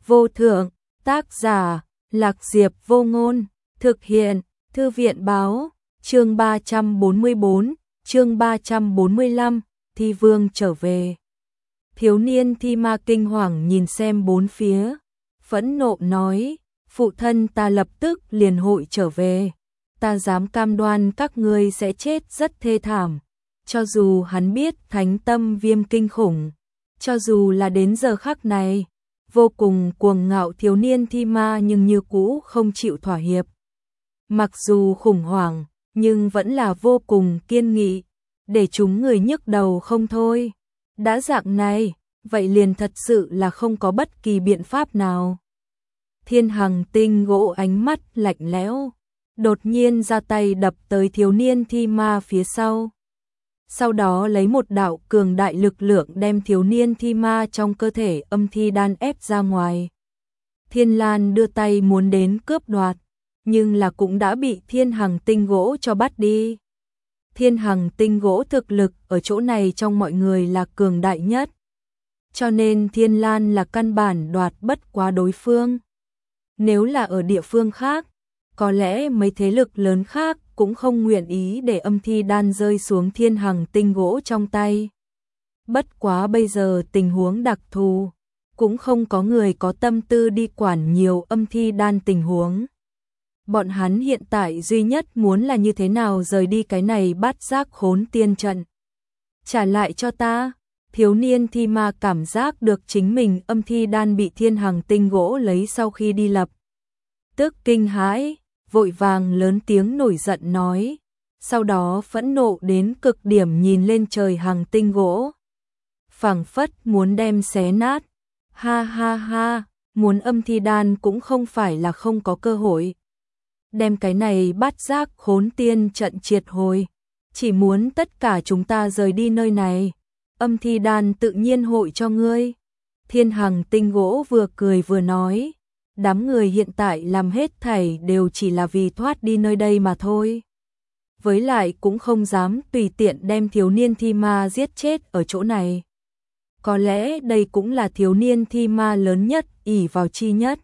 vô thượng, tác giả, Lạc Diệp Vô Ngôn, thực hiện, Thư viện báo, chương 344, chương 345, Thi Vương trở về. Thiếu niên Thi Ma kinh hoàng nhìn xem bốn phía, phẫn nộ nói, phụ thân ta lập tức liền hội trở về, ta dám cam đoan các ngươi sẽ chết rất thê thảm. Cho dù hắn biết thánh tâm viêm kinh khủng, cho dù là đến giờ khắc này, vô cùng cuồng ngạo thiếu niên Thi Ma nhưng như cũ không chịu thỏa hiệp. Mặc dù khủng hoảng, nhưng vẫn là vô cùng kiên nghị, để chúng người nhức đầu không thôi. Đã dạng này, vậy liền thật sự là không có bất kỳ biện pháp nào. Thiên Hằng Tinh gỗ ánh mắt lạnh lẽo, đột nhiên ra tay đập tới thiếu niên Thi Ma phía sau. Sau đó lấy một đạo cường đại lực lượng đem thiếu niên Thi Ma trong cơ thể âm thi đan ép ra ngoài. Thiên Lan đưa tay muốn đến cướp đoạt, nhưng là cũng đã bị Thiên Hằng Tinh gỗ cho bắt đi. Thiên Hằng Tinh gỗ thực lực ở chỗ này trong mọi người là cường đại nhất, cho nên Thiên Lan là căn bản đoạt bất quá đối phương. Nếu là ở địa phương khác, có lẽ mấy thế lực lớn khác cũng không nguyện ý để âm thi đan rơi xuống Thiên Hằng Tinh gỗ trong tay. Bất quá bây giờ tình huống đặc thù, cũng không có người có tâm tư đi quản nhiều âm thi đan tình huống. Bọn hắn hiện tại duy nhất muốn là như thế nào rời đi cái này bát giác khốn tiên trận. Trả lại cho ta. Thiếu niên Thi Ma cảm giác được chính mình âm thi đan bị Thiên Hằng Tinh gỗ lấy sau khi đi lập tức kinh hãi, vội vàng lớn tiếng nổi giận nói, sau đó phẫn nộ đến cực điểm nhìn lên trời Hằng Tinh gỗ, phảng phất muốn đem xé nát. Ha ha ha, muốn âm thi đan cũng không phải là không có cơ hội. Đem cái này bát giác khốn tiên trận triệt hồi, chỉ muốn tất cả chúng ta rời đi nơi này, âm thi đan tự nhiên hội cho ngươi. Thiên Hằng Tinh gỗ vừa cười vừa nói, đám người hiện tại làm hết thảy đều chỉ là vì thoát đi nơi đây mà thôi. Với lại cũng không dám tùy tiện đem thiếu niên Thi Ma giết chết ở chỗ này. Có lẽ đây cũng là thiếu niên Thi Ma lớn nhất, ỷ vào chi nhất.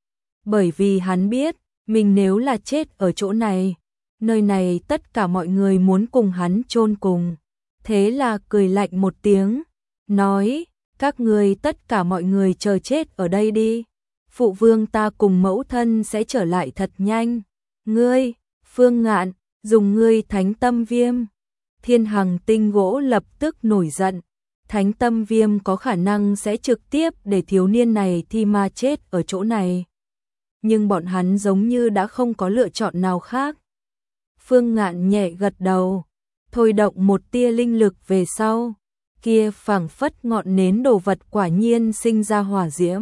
Bởi vì hắn biết, mình nếu là chết ở chỗ này, nơi này tất cả mọi người muốn cùng hắn chôn cùng. Thế là cười lạnh một tiếng, nói, các ngươi tất cả mọi người chờ chết ở đây đi. Phụ vương ta cùng mẫu thân sẽ trở lại thật nhanh. Ngươi, Phương Ngạn, dùng ngươi thánh tâm viêm. Thiên Hằng Tinh gỗ lập tức nổi giận. Thánh tâm viêm có khả năng sẽ trực tiếp để thiếu niên này Thi Ma chết ở chỗ này. Nhưng bọn hắn giống như đã không có lựa chọn nào khác. Phương Ngạn nhẹ gật đầu, thôi động một tia linh lực về sau, kia phảng phất ngọn nến đồ vật quả nhiên sinh ra hỏa diễm.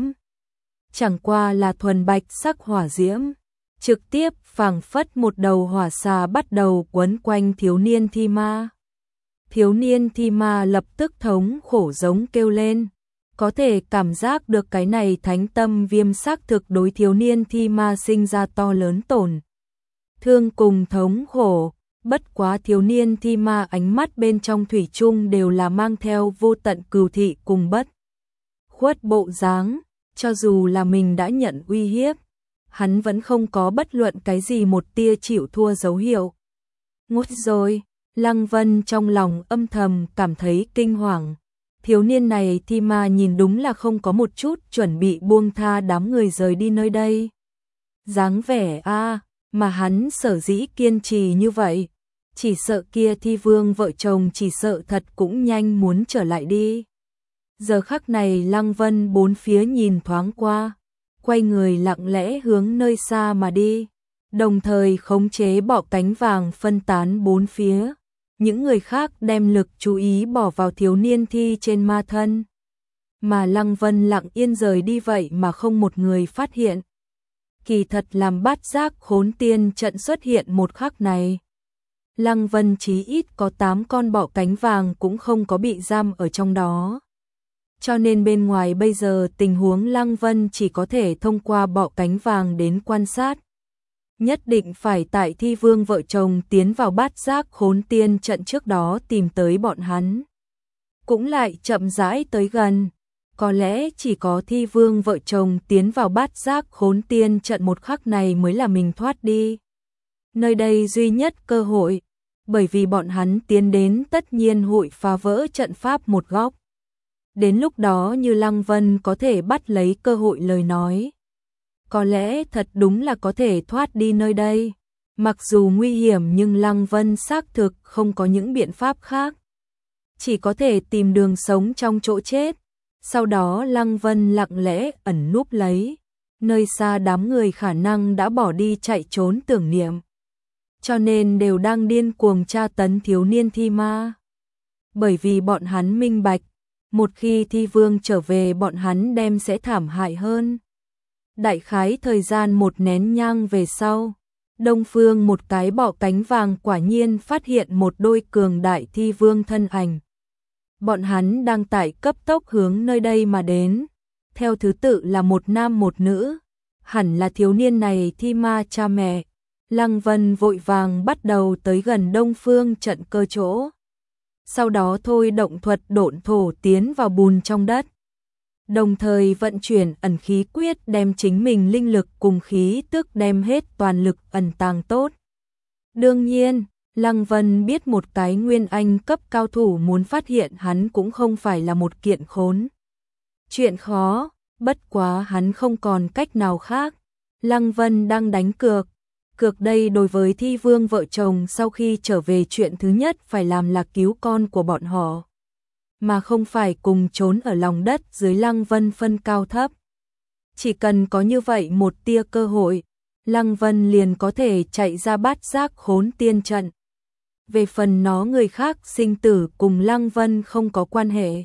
Chẳng qua là thuần bạch sắc hỏa diễm, trực tiếp phảng phất một đầu hỏa xà bắt đầu quấn quanh thiếu niên Thi Ma. Thiếu niên Thi Ma lập tức thống khổ giống kêu lên, có thể cảm giác được cái này thánh tâm viêm xác thực đối thiếu niên Thi Ma sinh ra to lớn tổn thương cùng thống khổ. Bất quá thiếu niên Thi Ma ánh mắt bên trong thủy chung đều là mang theo vô tận cừu thị cùng bất khuất bộ dáng, cho dù là mình đã nhận uy hiếp, hắn vẫn không có bất luận cái gì một tia chịu thua dấu hiệu. Ngút rồi, Lăng Vân trong lòng âm thầm cảm thấy kinh hoàng. Thiếu niên này Thi Ma nhìn đúng là không có một chút chuẩn bị buông tha đám người rời đi nơi đây. Dáng vẻ mà hắn sở dĩ kiên trì như vậy, chỉ sợ kia Thi Vương vợ chồng chỉ sợ thật cũng nhanh muốn trở lại đi. Giờ khắc này Lăng Vân bốn phía nhìn thoáng qua, quay người lặng lẽ hướng nơi xa mà đi, đồng thời khống chế bọ cánh vàng phân tán bốn phía. Những người khác đem lực chú ý bỏ vào thiếu niên thi trên ma thân. Mà Lăng Vân lặng yên rời đi vậy mà không một người phát hiện. Kỳ thật làm bát giác khốn tiên trận xuất hiện một khắc này, Lăng Vân chí ít có 8 con bọ cánh vàng cũng không có bị giam ở trong đó. Cho nên bên ngoài bây giờ tình huống Lăng Vân chỉ có thể thông qua bọ cánh vàng đến quan sát. Nhất định phải tại Thi Vương vợ chồng tiến vào bát giác khốn tiên trận trước đó tìm tới bọn hắn. Cũng lại chậm rãi tới gần. Có lẽ chỉ có Thi Vương vợ chồng tiến vào Bát Giác Khốn Tiên trận một khắc này mới là mình thoát đi. Nơi đây duy nhất cơ hội, bởi vì bọn hắn tiến đến tất nhiên hội phá vỡ trận pháp một góc. Đến lúc đó như Lăng Vân có thể bắt lấy cơ hội lời nói. Có lẽ thật đúng là có thể thoát đi nơi đây. Mặc dù nguy hiểm nhưng Lăng Vân xác thực không có những biện pháp khác. Chỉ có thể tìm đường sống trong chỗ chết. Sau đó Lăng Vân lặng lẽ ẩn núp lấy. Nơi xa đám người khả năng đã bỏ đi chạy trốn tưởng niệm. Cho nên đều đang điên cuồng tra tấn thiếu niên Thi Ma. Bởi vì bọn hắn minh bạch, một khi Thi Vương trở về bọn hắn đem sẽ thảm hại hơn. Đại khái thời gian một nén nhang về sau, Đông Phương một cái bọ cánh vàng quả nhiên phát hiện một đôi cường đại Thi Vương thân ảnh. Bọn hắn đang tải cấp tốc hướng nơi đây mà đến, theo thứ tự là một nam một nữ, hẳn là thiếu niên này Thi Ma cha mẹ. Lăng Vân vội vàng bắt đầu tới gần Đông Phương trận cơ chỗ. Sau đó thôi động thuật độn thổ tiến vào bùn trong đất. Đồng thời vận chuyển ẩn khí quyết đem chính mình linh lực cùng khí tức đem hết toàn lực ẩn tàng tốt. Đương nhiên, Lăng Vân biết một cái nguyên anh cấp cao thủ muốn phát hiện hắn cũng không phải là một kiện khốn. Chuyện khó, bất quá hắn không còn cách nào khác. Lăng Vân đang đánh cược. Cược đây đối với Thi Vương vợ chồng sau khi trở về chuyện thứ nhất phải làm là cứu con của bọn họ. Mà không phải cùng trốn ở lòng đất dưới Lăng Vân phân cao thấp. Chỉ cần có như vậy một tia cơ hội, Lăng Vân liền có thể chạy ra Bát Giác Khốn Tiên trận. Về phần nó người khác sinh tử cùng Lăng Vân không có quan hệ.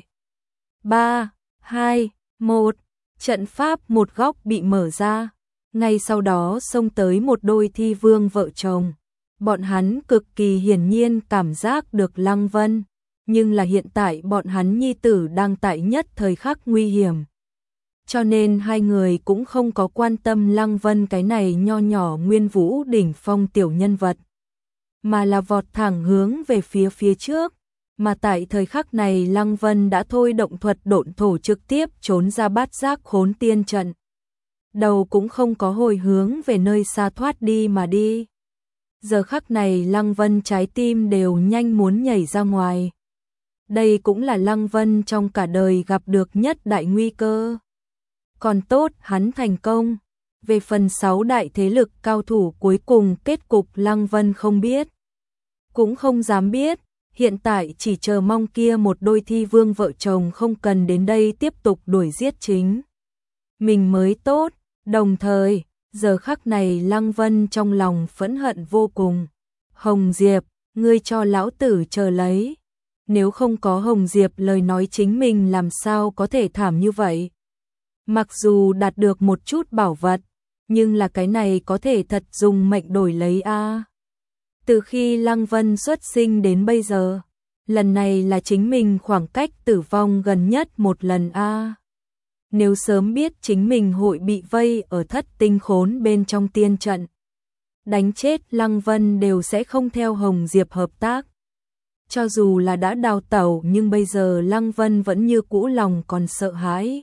3, 2, 1, trận pháp một góc bị mở ra. Ngay sau đó xông tới một đôi Thi Vương vợ chồng. Bọn hắn cực kỳ hiển nhiên cảm giác được Lăng Vân. Nhưng là hiện tại bọn hắn nhi tử đang tại nhất thời khắc nguy hiểm. Cho nên hai người cũng không có quan tâm Lăng Vân cái này nho nhỏ nguyên vũ đỉnh phong tiểu nhân vật. Mà là vọt thẳng hướng về phía trước. Mà tại thời khắc này Lăng Vân đã thôi động thuật độn thổ trực tiếp trốn ra Bát Giác Khốn Tiên trận. Đầu cũng không có hồi hướng về nơi xa thoát đi mà đi. Giờ khắc này Lăng Vân trái tim đều nhanh muốn nhảy ra ngoài. Đây cũng là Lăng Vân trong cả đời gặp được nhất đại nguy cơ. Còn tốt hắn thành công. Về phần 6 đại thế lực cao thủ cuối cùng kết cục Lăng Vân không biết. Cũng không dám biết. Hiện tại chỉ chờ mong kia một đôi Thi Vương vợ chồng không cần đến đây tiếp tục đuổi giết chính mình mới tốt. Đồng thời, giờ khắc này Lăng Vân trong lòng phẫn hận vô cùng. Hồng Diệp, ngươi cho lão tử chờ lấy. Nếu không có Hồng Diệp lời nói chính mình làm sao có thể thảm như vậy. Mặc dù đạt được một chút bảo vật, nhưng là cái này có thể thật dùng mệnh đổi lấy a. Từ khi Lăng Vân xuất sinh đến bây giờ, lần này là chính mình khoảng cách tử vong gần nhất một lần a. Nếu sớm biết chính mình hội bị vây ở Thất Tinh Khốn bên trong tiên trận, đánh chết Lăng Vân đều sẽ không theo Hồng Diệp hợp tác. Cho dù là đã đào tẩu nhưng bây giờ Lăng Vân vẫn như cũ lòng còn sợ hãi.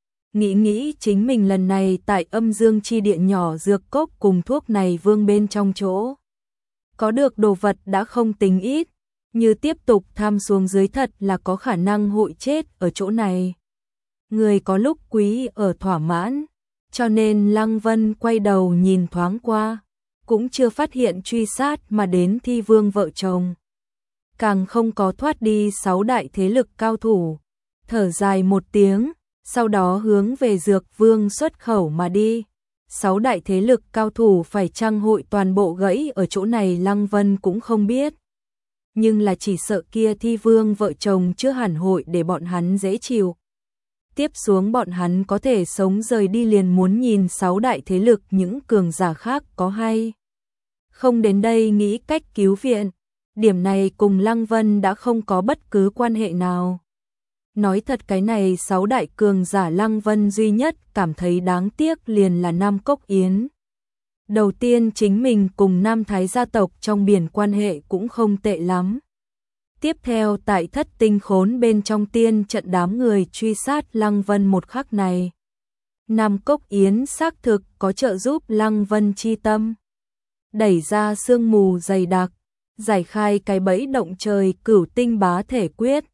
Nghĩ chính mình lần này tại âm dương chi địa nhỏ dược cốc cùng thuốc này vương bên trong chỗ. Có được đồ vật đã không tính ít, như tiếp tục tham xuống dưới thật là có khả năng hội chết ở chỗ này. Người có lúc quý ở thỏa mãn, cho nên Lăng Vân quay đầu nhìn thoáng qua, cũng chưa phát hiện truy sát mà đến Thi Vương vợ chồng. Càng không có thoát đi 6 đại thế lực cao thủ, thở dài một tiếng, sau đó hướng về Dược Vương xuất khẩu mà đi. 6 đại thế lực cao thủ phải chăng hội toàn bộ gãy ở chỗ này Lăng Vân cũng không biết. Nhưng là chỉ sợ kia Thi Vương vợ chồng chưa hẳn hội để bọn hắn dễ chịu. Tiếp xuống bọn hắn có thể sống rời đi liền muốn nhìn 6 đại thế lực những cường giả khác có hay không đến đây nghĩ cách cứu viện. Điểm này cùng Lăng Vân đã không có bất cứ quan hệ nào. Nói thật cái này 6 đại cường giả Lăng Vân duy nhất cảm thấy đáng tiếc liền là Nam Cốc Yến. Đầu tiên chính mình cùng Nam Thái gia tộc trong biển quan hệ cũng không tệ lắm. Tiếp theo tại thất tinh khốn bên trong tiên trận đám người truy sát Lăng Vân một khắc này. Nam Cốc Yến xác thực có trợ giúp Lăng Vân chi tâm. Đẩy ra sương mù dày đặc, giải khai cái bẫy động trời Cửu Tinh Bá Thể Quyết,